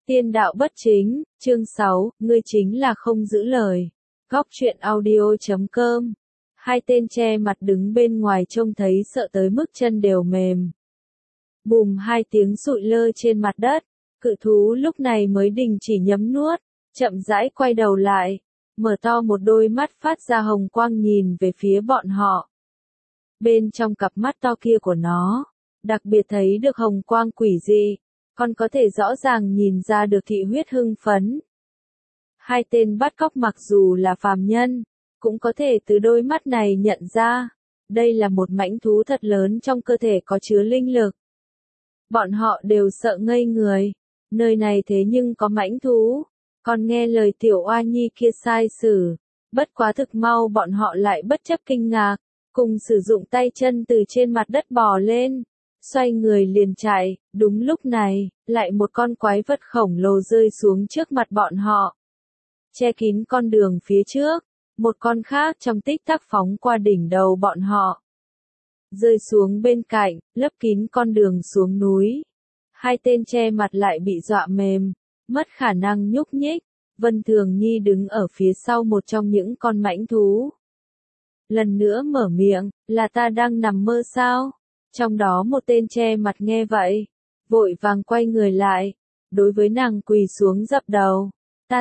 Tiên đạo bất chính, chương 6, ngươi chính là không giữ lời. Góc truyện audio.com. Hai tên che mặt đứng bên ngoài trông thấy sợ tới mức chân đều mềm. Bùm hai tiếng sụi lơ trên mặt đất, cự thú lúc này mới đình chỉ nhấm nuốt, chậm rãi quay đầu lại, mở to một đôi mắt phát ra hồng quang nhìn về phía bọn họ. Bên trong cặp mắt to kia của nó, đặc biệt thấy được hồng quang quỷ dị. Còn có thể rõ ràng nhìn ra được thị huyết hưng phấn. Hai tên bắt cóc mặc dù là phàm nhân, cũng có thể từ đôi mắt này nhận ra, đây là một mãnh thú thật lớn trong cơ thể có chứa linh lực. Bọn họ đều sợ ngây người, nơi này thế nhưng có mãnh thú, còn nghe lời tiểu oa nhi kia sai sử, bất quá thực mau bọn họ lại bất chấp kinh ngạc, cùng sử dụng tay chân từ trên mặt đất bò lên. Xoay người liền chạy, đúng lúc này, lại một con quái vật khổng lồ rơi xuống trước mặt bọn họ. Che kín con đường phía trước, một con khác trong tích tắc phóng qua đỉnh đầu bọn họ. Rơi xuống bên cạnh, lấp kín con đường xuống núi. Hai tên che mặt lại bị dọa mềm, mất khả năng nhúc nhích. Vân Thường Nhi đứng ở phía sau một trong những con mãnh thú. Lần nữa mở miệng, là ta đang nằm mơ sao? Trong đó một tên che mặt nghe vậy, vội vàng quay người lại, đối với nàng quỳ xuống dập đầu. Ta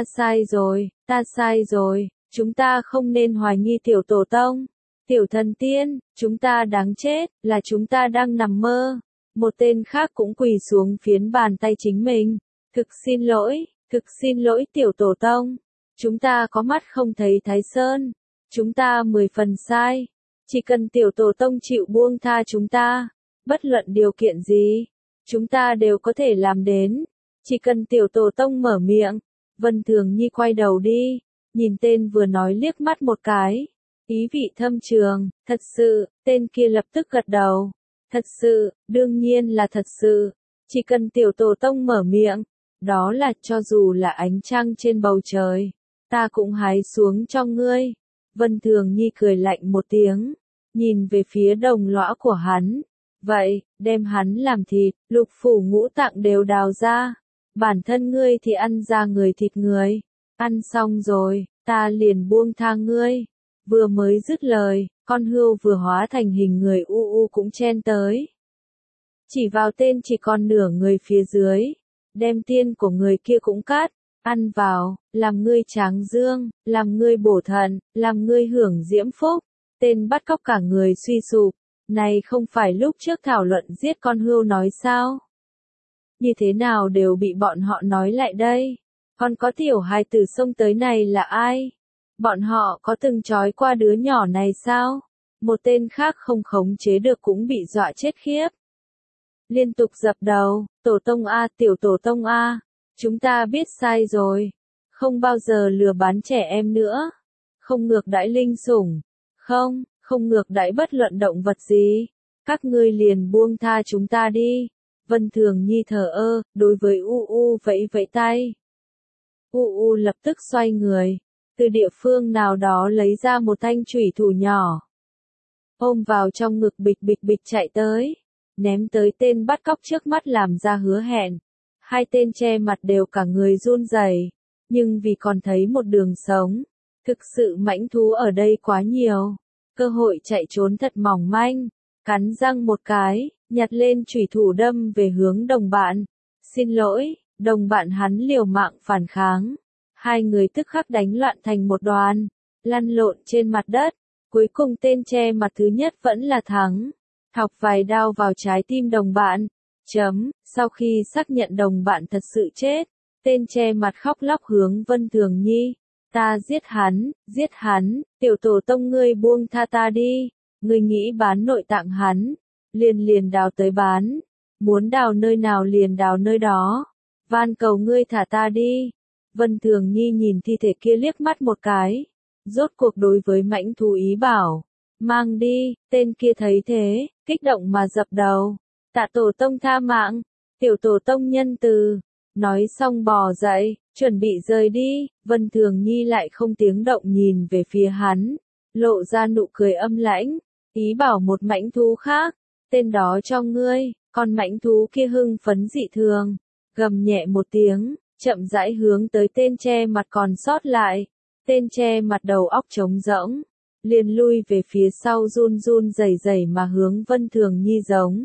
sai rồi, chúng ta không nên hoài nghi tiểu tổ tông, tiểu thần tiên, chúng ta đáng chết, là chúng ta đang nằm mơ. Một tên khác cũng quỳ xuống phiến bàn tay chính mình, thực xin lỗi tiểu tổ tông, chúng ta có mắt không thấy Thái Sơn, chúng ta 10 phần sai. Chỉ cần tiểu tổ tông chịu buông tha chúng ta, bất luận điều kiện gì, chúng ta đều có thể làm đến. Chỉ cần tiểu tổ tông mở miệng. Vân Thường Nhi quay đầu đi, nhìn tên vừa nói liếc mắt một cái, ý vị thâm trường, thật sự, tên kia lập tức gật đầu. Thật sự, đương nhiên là thật sự, chỉ cần tiểu tổ tông mở miệng, đó là cho dù là ánh trăng trên bầu trời, ta cũng hái xuống cho ngươi. Vân Thường Nhi cười lạnh một tiếng, nhìn về phía đồng lõa của hắn. Vậy, đem hắn làm thịt, lục phủ ngũ tạng đều đào ra. Bản thân ngươi thì ăn ra người thịt người. Ăn xong rồi, ta liền buông tha ngươi. Vừa mới dứt lời, con hươu vừa hóa thành hình người cũng chen tới. Chỉ vào tên chỉ còn nửa người phía dưới. Đem tiên của người kia cũng cắt. Ăn vào, làm ngươi tráng dương, làm ngươi bổ thận, làm ngươi hưởng diễm phúc. Tên bắt cóc cả người suy sụp. Này không phải lúc trước thảo luận giết con hươu nói sao? Như thế nào đều bị bọn họ nói lại đây? Còn có tiểu hài tử xông tới này là ai? Bọn họ có từng trói qua đứa nhỏ này sao? Một tên khác không khống chế được cũng bị dọa chết khiếp. Liên tục dập đầu, tổ tông A, tiểu tổ tông A. Chúng ta biết sai rồi. Không bao giờ lừa bán trẻ em nữa. Không ngược đãi linh sủng. Không ngược đãi bất luận động vật gì. Các ngươi liền buông tha chúng ta đi. Vân Thường Nhi thờ ơ, đối với vẫy vẫy tay. Lập tức xoay người. Từ địa phương nào đó lấy ra một thanh chủy thủ nhỏ. Ôm vào trong ngực bịch chạy tới. Ném tới tên bắt cóc trước mắt làm ra hứa hẹn. Hai tên che mặt đều cả người run rẩy, nhưng vì còn thấy một đường sống. Thực sự mãnh thú ở đây quá nhiều. Cơ hội chạy trốn thật mỏng manh. Cắn răng một cái, nhặt lên chủy thủ đâm về hướng đồng bạn. Xin lỗi, đồng bạn hắn liều mạng phản kháng. Hai người tức khắc đánh loạn thành một đoàn, lăn lộn trên mặt đất. Cuối cùng tên che mặt thứ nhất vẫn là thắng. Thọc vài đao vào trái tim đồng bạn. Sau khi xác nhận đồng bạn thật sự chết, tên che mặt khóc lóc hướng Vân Thường Nhi. Ta giết hắn, tiểu tổ tông ngươi buông tha ta đi. Ngươi nghĩ bán nội tạng hắn, liền đào tới bán, muốn đào nơi nào liền đào nơi đó, van cầu ngươi thả ta đi. Vân Thường Nhi nhìn thi thể kia liếc mắt một cái, rốt cuộc đối với mãnh thú ý bảo, mang đi. Tên kia thấy thế, kích động mà dập đầu, tạ tổ tông tha mạng, tiểu tổ tông nhân từ. Nói xong bò dậy, chuẩn bị rời đi. Vân Thường Nhi lại không tiếng động nhìn về phía hắn, lộ ra nụ cười âm lãnh. Ý bảo một mãnh thú khác, tên đó cho ngươi. Con mãnh thú kia hưng phấn dị thường, gầm nhẹ một tiếng, chậm rãi hướng tới tên che mặt còn sót lại. Tên che mặt đầu óc trống rỗng, liền lui về phía sau run run rẩy rẩy mà hướng Vân Thường Nhi giống.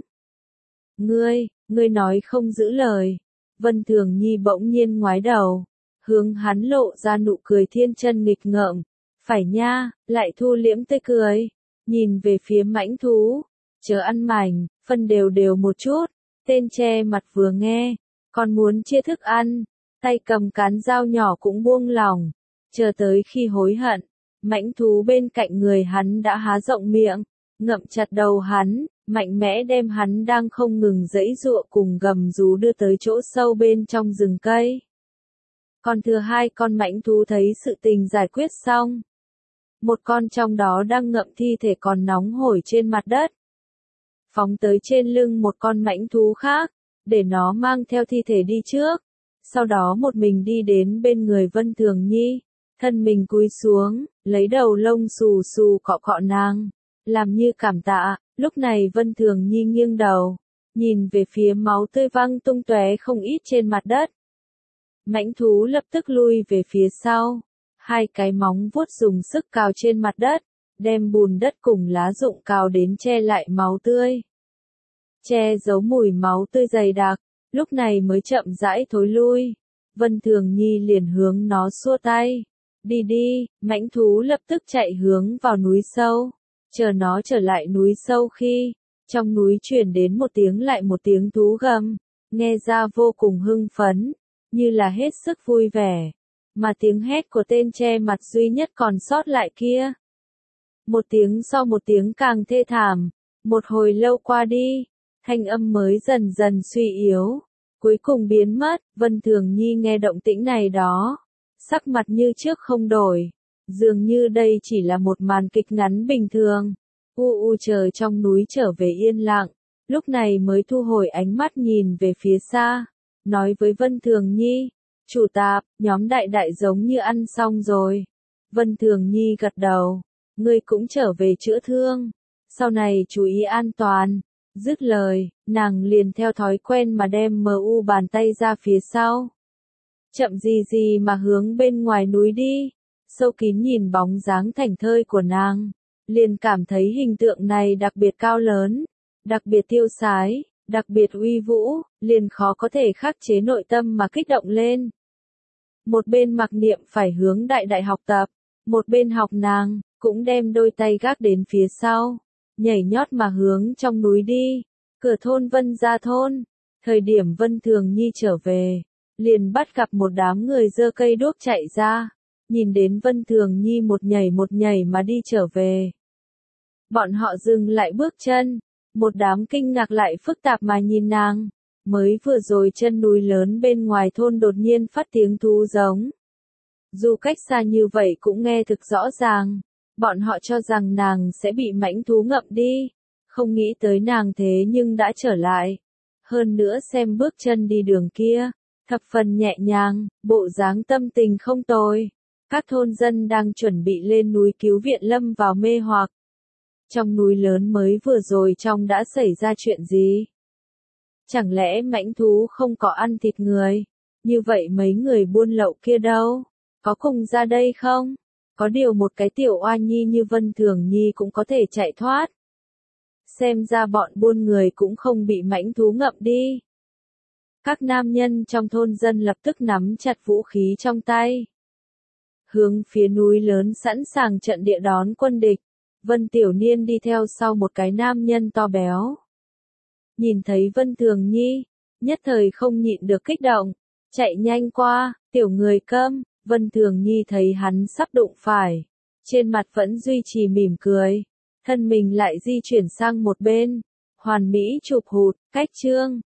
Ngươi nói không giữ lời. Vân Thường Nhi bỗng nhiên ngoái đầu, hướng hắn lộ ra nụ cười thiên chân nghịch ngợm. Phải nha, lại thu liễm tươi cười, nhìn về phía mãnh thú. Chớ ăn mảnh, phân đều đều một chút. Tên che mặt vừa nghe, còn muốn chia thức ăn, tay cầm cán dao nhỏ cũng buông lỏng. Chờ tới khi hối hận, mãnh thú bên cạnh người hắn đã há rộng miệng, ngậm chặt đầu hắn, mạnh mẽ đem hắn đang không ngừng giãy giụa cùng gầm rú đưa tới chỗ sâu bên trong rừng cây. Còn thừa hai con mãnh thú thấy sự tình giải quyết xong. Một con trong đó đang ngậm thi thể còn nóng hổi trên mặt đất. Phóng tới trên lưng một con mãnh thú khác, để nó mang theo thi thể đi trước. Sau đó một mình đi đến bên người Vân Thường Nhi, thân mình cúi xuống, lấy đầu lông xù xù cọ cọ nàng, làm như cảm tạ. Lúc này Vân Thường Nhi nghiêng đầu, nhìn về phía máu tươi văng tung tóe không ít trên mặt đất. Mãnh thú lập tức lui về phía sau, hai cái móng vuốt dùng sức cào trên mặt đất, đem bùn đất cùng lá rụng cào đến che lại máu tươi. Che giấu mùi máu tươi dày đặc, lúc này mới chậm rãi thối lui. Vân Thường Nhi liền hướng nó xua tay. Đi đi, mãnh thú lập tức chạy hướng vào núi sâu. Chờ nó trở lại núi sâu khi, trong núi truyền đến một tiếng lại một tiếng thú gầm, nghe ra vô cùng hưng phấn, như là hết sức vui vẻ. Mà tiếng hét của tên che mặt duy nhất còn sót lại kia. Một tiếng sau một tiếng càng thê thảm, một hồi lâu qua đi, thanh âm mới dần dần suy yếu, cuối cùng biến mất. Vân Thường Nhi nghe động tĩnh này đó, sắc mặt như trước không đổi, dường như đây chỉ là một màn kịch ngắn bình thường. Trời trong núi trở về yên lặng, lúc này mới thu hồi ánh mắt nhìn về phía xa, nói với Vân Thường Nhi, chủ tạp, nhóm đại đại giống như ăn xong rồi. Vân Thường Nhi gật đầu, ngươi cũng trở về chữa thương, sau này chú ý an toàn. Dứt lời, nàng liền theo thói quen mà đem bàn tay ra phía sau. Chậm gì gì mà hướng bên ngoài núi đi. Sâu Kín nhìn bóng dáng thảnh thơi của nàng, liền cảm thấy hình tượng này đặc biệt cao lớn, đặc biệt tiêu sái, đặc biệt uy vũ, liền khó có thể khắc chế nội tâm mà kích động lên. Một bên mặc niệm phải hướng đại đại học tập, một bên học nàng, cũng đem đôi tay gác đến phía sau, nhảy nhót mà hướng trong núi đi. Cửa thôn Vân Gia thôn, thời điểm Vân Thường Nhi trở về, liền bắt gặp một đám người giơ cây đuốc chạy ra, nhìn đến Vân Thường Nhi một nhảy mà đi trở về. Bọn họ dừng lại bước chân, một đám kinh ngạc lại phức tạp mà nhìn nàng. Mới vừa rồi chân núi lớn bên ngoài thôn đột nhiên phát tiếng thú giống. Dù cách xa như vậy cũng nghe thực rõ ràng, bọn họ cho rằng nàng sẽ bị mãnh thú ngậm đi, không nghĩ tới nàng thế nhưng đã trở lại. Hơn nữa xem bước chân đi đường kia, thập phần nhẹ nhàng, bộ dáng tâm tình không tồi. Các thôn dân đang chuẩn bị lên núi cứu viện lâm vào mê hoặc. Trong núi lớn mới vừa rồi trong đã xảy ra chuyện gì? Chẳng lẽ mãnh thú không có ăn thịt người? Như vậy mấy người buôn lậu kia đâu? Có cùng ra đây không? Có điều một cái tiểu oa nhi như Vân Thường Nhi cũng có thể chạy thoát. Xem ra bọn buôn người cũng không bị mãnh thú ngậm đi. Các nam nhân trong thôn dân lập tức nắm chặt vũ khí trong tay, hướng phía núi lớn sẵn sàng trận địa đón quân địch. Vân Tiểu Niên đi theo sau một cái nam nhân to béo. Nhìn thấy Vân Thường Nhi, nhất thời không nhịn được kích động, chạy nhanh qua. Tiểu người câm. Vân Thường Nhi thấy hắn sắp đụng phải, trên mặt vẫn duy trì mỉm cười, thân mình lại di chuyển sang một bên, hoàn mỹ chụp hụt. Cách chương